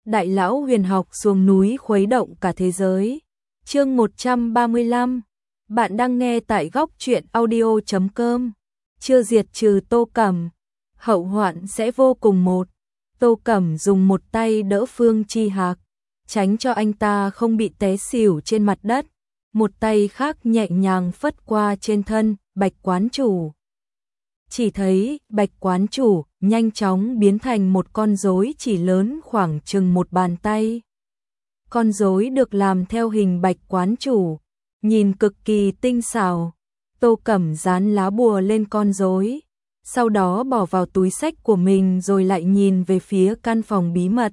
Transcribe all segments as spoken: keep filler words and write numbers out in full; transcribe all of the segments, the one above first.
Đại lão huyền học xuống núi khuấy động cả thế giới. Chương một trăm ba mươi lăm. Bạn đang nghe tại góc truyện audio chấm com. Chưa diệt trừ Tô Cẩm, hậu hoạn sẽ vô cùng. Một. Tô Cẩm dùng một tay đỡ Phương Chi Hạc, tránh cho anh ta không bị té xỉu trên mặt đất. Một tay khác nhẹ nhàng phất qua trên thân Bạch quán chủ. Chỉ thấy Bạch quán chủ nhanh chóng biến thành một con rối chỉ lớn khoảng chừng một bàn tay. Con rối được làm theo hình Bạch quán chủ, nhìn cực kỳ tinh xảo. Tô Cẩm dán lá bùa lên con rối, sau đó bỏ vào túi xách của mình rồi lại nhìn về phía căn phòng bí mật.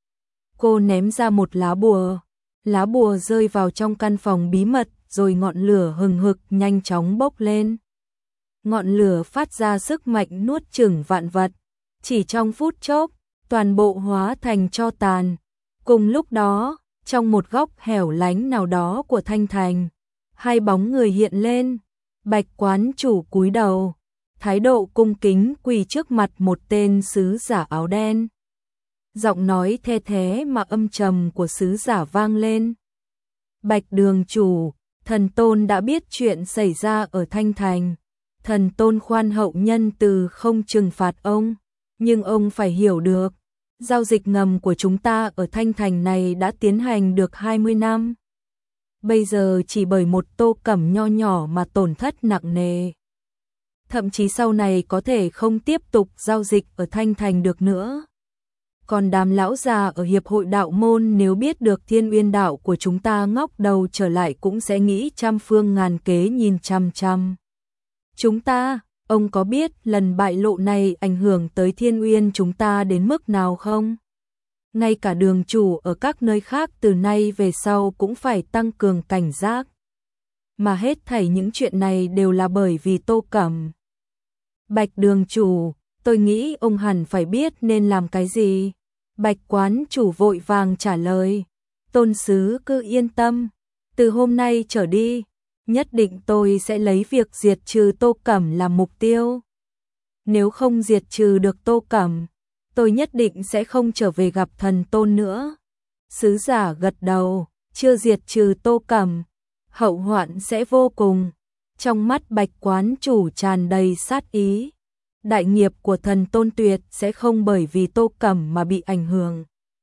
Cô ném ra một lá bùa, lá bùa rơi vào trong căn phòng bí mật rồi ngọn lửa hừng hực nhanh chóng bốc lên. Ngọn lửa phát ra sức mạnh nuốt chửng vạn vật, chỉ trong phút chốc, toàn bộ hóa thành tro tàn. Cùng lúc đó, trong một góc hẻo lánh nào đó của Thanh Thành, hai bóng người hiện lên. Bạch quán chủ cúi đầu, thái độ cung kính quỳ trước mặt một tên sứ giả áo đen. Giọng nói the thế mà âm trầm của sứ giả vang lên. Bạch đường chủ, thần tôn đã biết chuyện xảy ra ở Thanh Thành. Thần tôn khoan hậu nhân từ không trừng phạt ông, nhưng ông phải hiểu được, giao dịch ngầm của chúng ta ở Thanh Thành này đã tiến hành được hai mươi năm. Bây giờ chỉ bởi một Tô Cẩm nho nhỏ mà tổn thất nặng nề. Thậm chí sau này có thể không tiếp tục giao dịch ở Thanh Thành được nữa. Còn đám lão già ở Hiệp hội Đạo Môn nếu biết được Thiên Uyên đạo của chúng ta ngóc đầu trở lại cũng sẽ nghĩ trăm phương ngàn kế nhìn chăm chăm chúng ta. Ông có biết lần bại lộ này ảnh hưởng tới Thiên Uyên chúng ta đến mức nào không? Ngay cả đường chủ ở các nơi khác từ nay về sau cũng phải tăng cường cảnh giác. Mà hết thảy những chuyện này đều là bởi vì Tô Cẩm. Bạch đường chủ, tôi nghĩ ông hẳn phải biết nên làm cái gì. Bạch quán chủ vội vàng trả lời. Tôn sứ cứ yên tâm, từ hôm nay trở đi, nhất định tôi sẽ lấy việc diệt trừ Tô Cẩm làm mục tiêu. Nếu không diệt trừ được Tô Cẩm, tôi nhất định sẽ không trở về gặp thần tôn nữa. Sứ giả gật đầu, chưa diệt trừ Tô Cẩm, hậu hoạn sẽ vô cùng. Trong mắt Bạch quán chủ tràn đầy sát ý. Đại nghiệp của thần tôn tuyệt sẽ không bởi vì Tô Cẩm mà bị ảnh hưởng.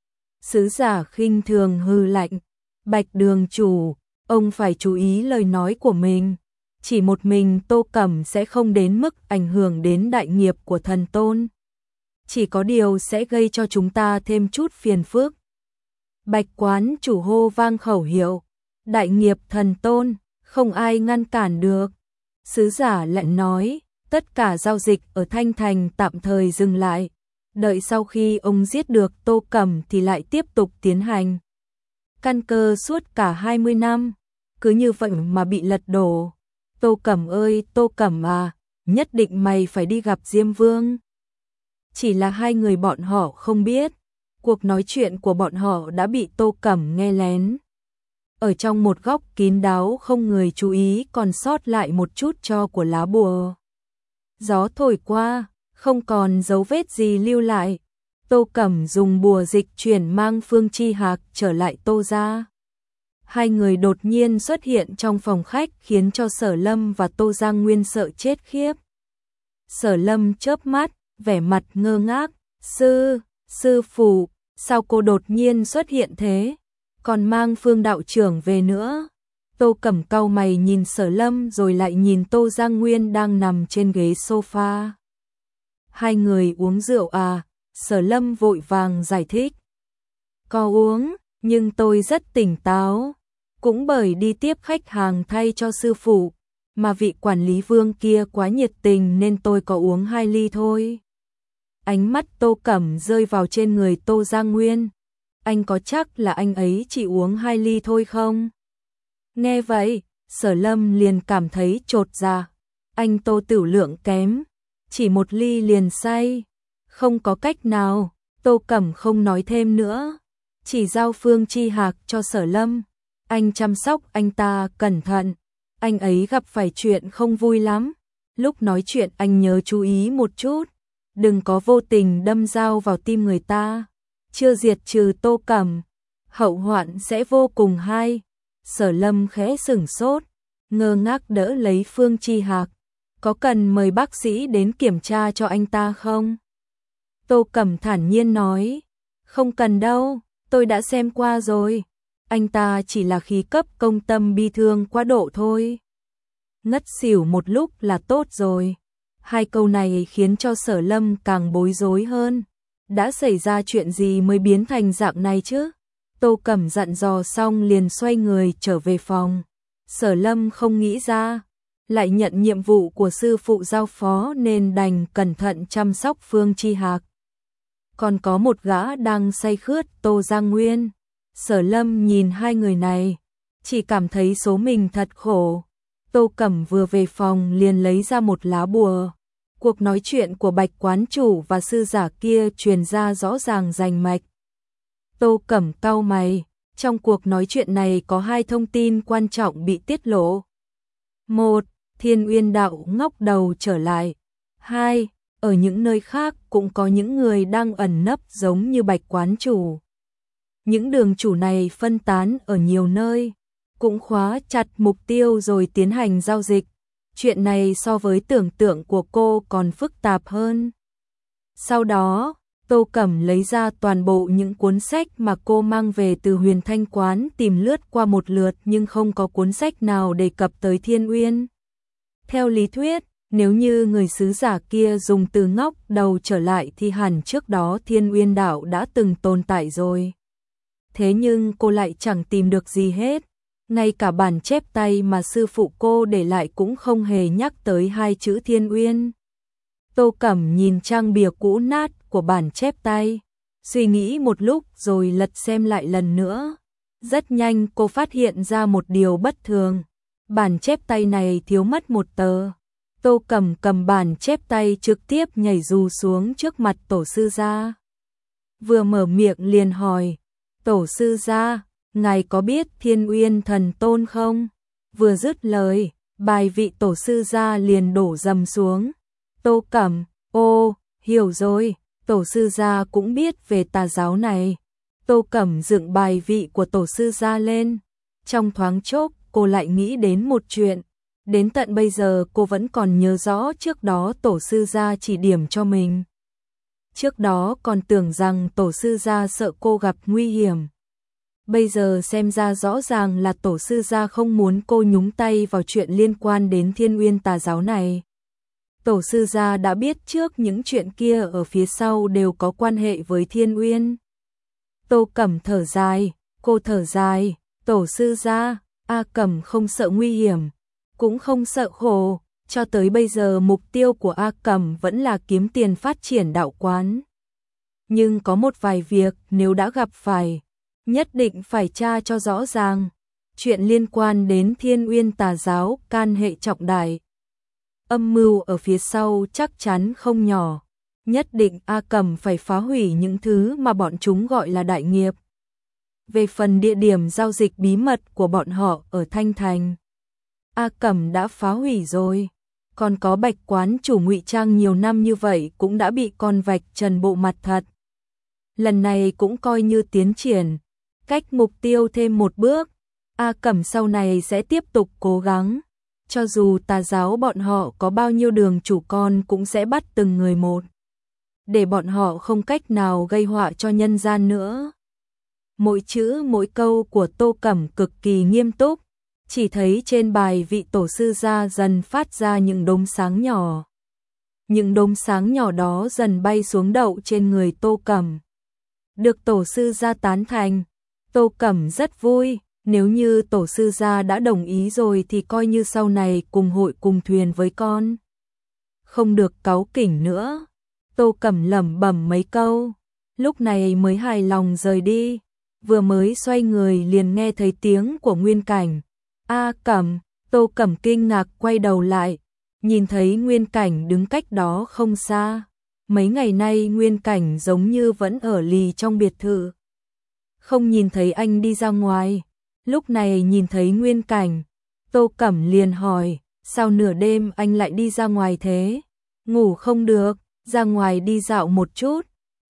Sứ giả khinh thường hư lạnh. Bạch đường chủ, ông phải chú ý lời nói của mình. Chỉ một mình Tô Cẩm sẽ không đến mức ảnh hưởng đến đại nghiệp của thần tôn. Chỉ có điều sẽ gây cho chúng ta thêm chút phiền phức. Bạch quán chủ hô vang khẩu hiệu. Đại nghiệp thần tôn, không ai ngăn cản được. Sứ giả lại nói, tất cả giao dịch ở Thanh Thành tạm thời dừng lại. Đợi sau khi ông giết được Tô Cẩm thì lại tiếp tục tiến hành. Căn cơ suốt cả hai mươi năm, cứ như vậy mà bị lật đổ. Tô Cẩm ơi, Tô Cẩm à, nhất định mày phải đi gặp Diêm Vương. Chỉ là hai người bọn họ không biết, cuộc nói chuyện của bọn họ đã bị Tô Cẩm nghe lén. Ở trong một góc kín đáo không người chú ý còn sót lại một chút tro của lá bùa. Gió thổi qua, không còn dấu vết gì lưu lại. Tô Cẩm dùng bùa dịch chuyển mang Phương Chi Hạc trở lại Tô gia. Hai người đột nhiên xuất hiện trong phòng khách khiến cho Sở Lâm và Tô Giang Nguyên sợ chết khiếp. Sở Lâm chớp mắt, vẻ mặt ngơ ngác. Sư, sư phụ, sao cô đột nhiên xuất hiện thế? Còn mang Phương đạo trưởng về nữa. Tô Cẩm cau mày nhìn Sở Lâm rồi lại nhìn Tô Giang Nguyên đang nằm trên ghế sofa. Hai người uống rượu à? Sở Lâm vội vàng giải thích. Có uống, nhưng tôi rất tỉnh táo. Cũng bởi đi tiếp khách hàng thay cho sư phụ, mà vị quản lý Vương kia quá nhiệt tình nên tôi có uống hai ly thôi. Ánh mắt Tô Cẩm rơi vào trên người Tô Giang Nguyên. Anh có chắc là anh ấy chỉ uống hai ly thôi không? Nghe vậy, Sở Lâm liền cảm thấy chột dạ. Anh Tô tửu lượng kém, chỉ một ly liền say. Không có cách nào, Tô Cẩm không nói thêm nữa, chỉ giao Phương Chi Hạc cho Sở Lâm. Anh chăm sóc anh ta cẩn thận, anh ấy gặp phải chuyện không vui lắm. Lúc nói chuyện anh nhớ chú ý một chút, đừng có vô tình đâm dao vào tim người ta. chưa diệt trừ Tô Cẩm, hậu hoạn sẽ vô cùng hay. Sở Lâm khẽ sửng sốt, ngơ ngác đỡ lấy Phương Chi Hạc. Có cần mời bác sĩ đến kiểm tra cho anh ta không? Tô Cẩm thản nhiên nói, không cần đâu, tôi đã xem qua rồi. Anh ta chỉ là khí cấp công tâm bi thương quá độ thôi. Ngất xỉu một lúc là tốt rồi. Hai câu này khiến cho Sở Lâm càng bối rối hơn. Đã xảy ra chuyện gì mới biến thành dạng này chứ? Tô Cẩm dặn dò xong liền xoay người trở về phòng. Sở Lâm không nghĩ ra, lại nhận nhiệm vụ của sư phụ giao phó nên đành cẩn thận chăm sóc Phương Chi Hạc. Còn có một gã đang say khướt, Tô Giang Nguyên. Sở Lâm nhìn hai người này, chỉ cảm thấy số mình thật khổ. Tô Cẩm vừa về phòng liền lấy ra một lá bùa. Cuộc nói chuyện của Bạch quán chủ và sư giả kia truyền ra rõ ràng rành mạch. Tô Cẩm cau mày, trong cuộc nói chuyện này có hai thông tin quan trọng bị tiết lộ. Một, Thiên Uyên đạo ngóc đầu trở lại. Hai, ở những nơi khác cũng có những người đang ẩn nấp giống như Bạch quán chủ. Những đường chủ này phân tán ở nhiều nơi, cũng khóa chặt mục tiêu rồi tiến hành giao dịch. Chuyện này so với tưởng tượng của cô còn phức tạp hơn. Sau đó, Tô Cẩm lấy ra toàn bộ những cuốn sách mà cô mang về từ Huyền Thanh quán, tìm lướt qua một lượt nhưng không có cuốn sách nào đề cập tới Thiên Uyên. Theo lý thuyết, nếu như người sứ giả kia dùng từ ngóc đầu trở lại thì hẳn trước đó Thiên Uyên đạo đã từng tồn tại rồi. Thế nhưng cô lại chẳng tìm được gì hết. Ngay cả bản chép tay mà sư phụ cô để lại cũng không hề nhắc tới hai chữ Thiên Uyên. Tô Cẩm nhìn trang bìa cũ nát của bản chép tay, suy nghĩ một lúc rồi lật xem lại lần nữa. Rất nhanh cô phát hiện ra một điều bất thường. Bản chép tay này thiếu mất một tờ. Tô Cẩm cầm bản chép tay trực tiếp nhảy dù xuống trước mặt tổ sư gia. Vừa mở miệng liền hỏi, tổ sư gia, ngài có biết Thiên Uyên thần tôn không? Vừa dứt lời, bài vị tổ sư gia liền đổ dầm xuống. Tô Cẩm, ô, hiểu rồi, tổ sư gia cũng biết về tà giáo này. Tô Cẩm dựng bài vị của tổ sư gia lên. Trong thoáng chốc, cô lại nghĩ đến một chuyện. Đến tận bây giờ cô vẫn còn nhớ rõ trước đó tổ sư gia chỉ điểm cho mình. Trước đó còn tưởng rằng tổ sư gia sợ cô gặp nguy hiểm. Bây giờ xem ra rõ ràng là tổ sư gia không muốn cô nhúng tay vào chuyện liên quan đến Thiên Uyên tà giáo này. Tổ sư gia đã biết trước những chuyện kia ở phía sau đều có quan hệ với Thiên Uyên. Tô Cẩm thở dài, cô thở dài, tổ sư gia, A Cẩm không sợ nguy hiểm, cũng không sợ khổ, cho tới bây giờ mục tiêu của A Cẩm vẫn là kiếm tiền phát triển đạo quán. Nhưng có một vài việc nếu đã gặp phải, nhất định phải tra cho rõ ràng. Chuyện liên quan đến Thiên Uyên tà giáo can hệ trọng đại. Âm mưu ở phía sau chắc chắn không nhỏ. Nhất định A Cẩm phải phá hủy những thứ mà bọn chúng gọi là đại nghiệp. Về phần địa điểm giao dịch bí mật của bọn họ ở Thanh Thành, A Cẩm đã phá hủy rồi. Còn có Bạch quán chủ ngụy trang nhiều năm như vậy cũng đã bị con vạch trần bộ mặt thật. Lần này cũng coi như tiến triển, cách mục tiêu thêm một bước. A Cẩm sau này sẽ tiếp tục cố gắng. Cho dù tà giáo bọn họ có bao nhiêu đường chủ con cũng sẽ bắt từng người một, để bọn họ không cách nào gây họa cho nhân gian nữa. Mỗi chữ mỗi câu của Tô Cẩm cực kỳ nghiêm túc, chỉ thấy trên bài vị tổ sư gia dần phát ra những đốm sáng nhỏ. Những đốm sáng nhỏ đó dần bay xuống đậu trên người Tô Cẩm. Được tổ sư gia tán thành, Tô Cẩm rất vui. Nếu như tổ sư gia đã đồng ý rồi thì coi như sau này cùng hội cùng thuyền với con. Không được cáu kỉnh nữa. Tô Cẩm lẩm bẩm mấy câu, lúc này mới hài lòng rời đi. Vừa mới xoay người liền nghe thấy tiếng của Nguyên Cảnh. A Cẩm, Tô Cẩm kinh ngạc quay đầu lại, nhìn thấy Nguyên Cảnh đứng cách đó không xa. Mấy ngày nay Nguyên Cảnh giống như vẫn ở lì trong biệt thự, không nhìn thấy anh đi ra ngoài. Lúc này nhìn thấy Nguyên Cảnh, Tô Cẩm liền hỏi, sao nửa đêm anh lại đi ra ngoài thế? Ngủ không được, ra ngoài đi dạo một chút.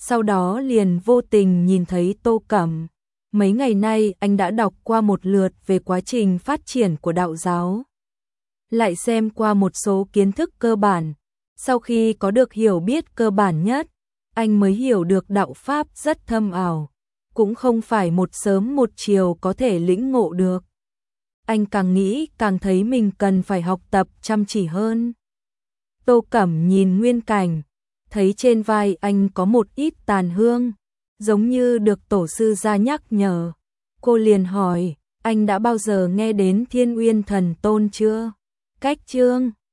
sau đó liền vô tình nhìn thấy Tô Cẩm. Mấy ngày nay anh đã đọc qua một lượt về quá trình phát triển của đạo giáo, lại xem qua một số kiến thức cơ bản. Sau khi có được hiểu biết cơ bản nhất, anh mới hiểu được đạo pháp rất thâm ảo, cũng không phải một sớm một chiều có thể lĩnh ngộ được. Anh càng nghĩ càng thấy mình cần phải học tập chăm chỉ hơn. Tô Cẩm nhìn Nguyên Cảnh, thấy trên vai anh có một ít tàn hương, giống như được tổ sư gia nhắc nhở. Cô liền hỏi, anh đã bao giờ nghe đến Thiên Uyên Thần Tôn chưa? Cách chương